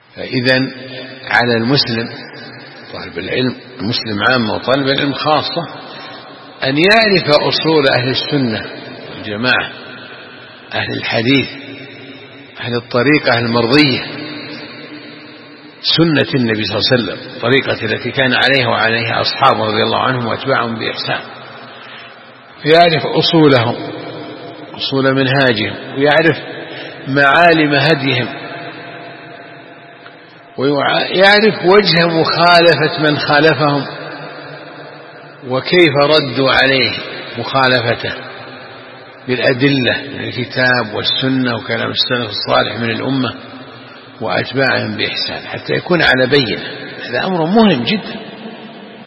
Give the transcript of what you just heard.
فإذا على المسلم طالب العلم، المسلم عامة وطالب العلم خاصة، أن يعرف أصول أهل السنة والجماعة، أهل الحديث، أهل الطريقة المرضية، سنة النبي صلى الله عليه وسلم، الطريقة التي كان عليها وعليها أصحابه رضي الله عنهم وأتباعهم بإحسان، فيعرف أصولهم، أصول منهاجهم، ويعرف معالم هديهم، ويعرف وجه مخالفة من خالفهم وكيف ردوا عليه مخالفته بالأدلة من الكتاب والسنة وكلام السلف الصالح من الأمة وأتباعهم بإحسان، حتى يكون على بينة. هذا أمر مهم جدا.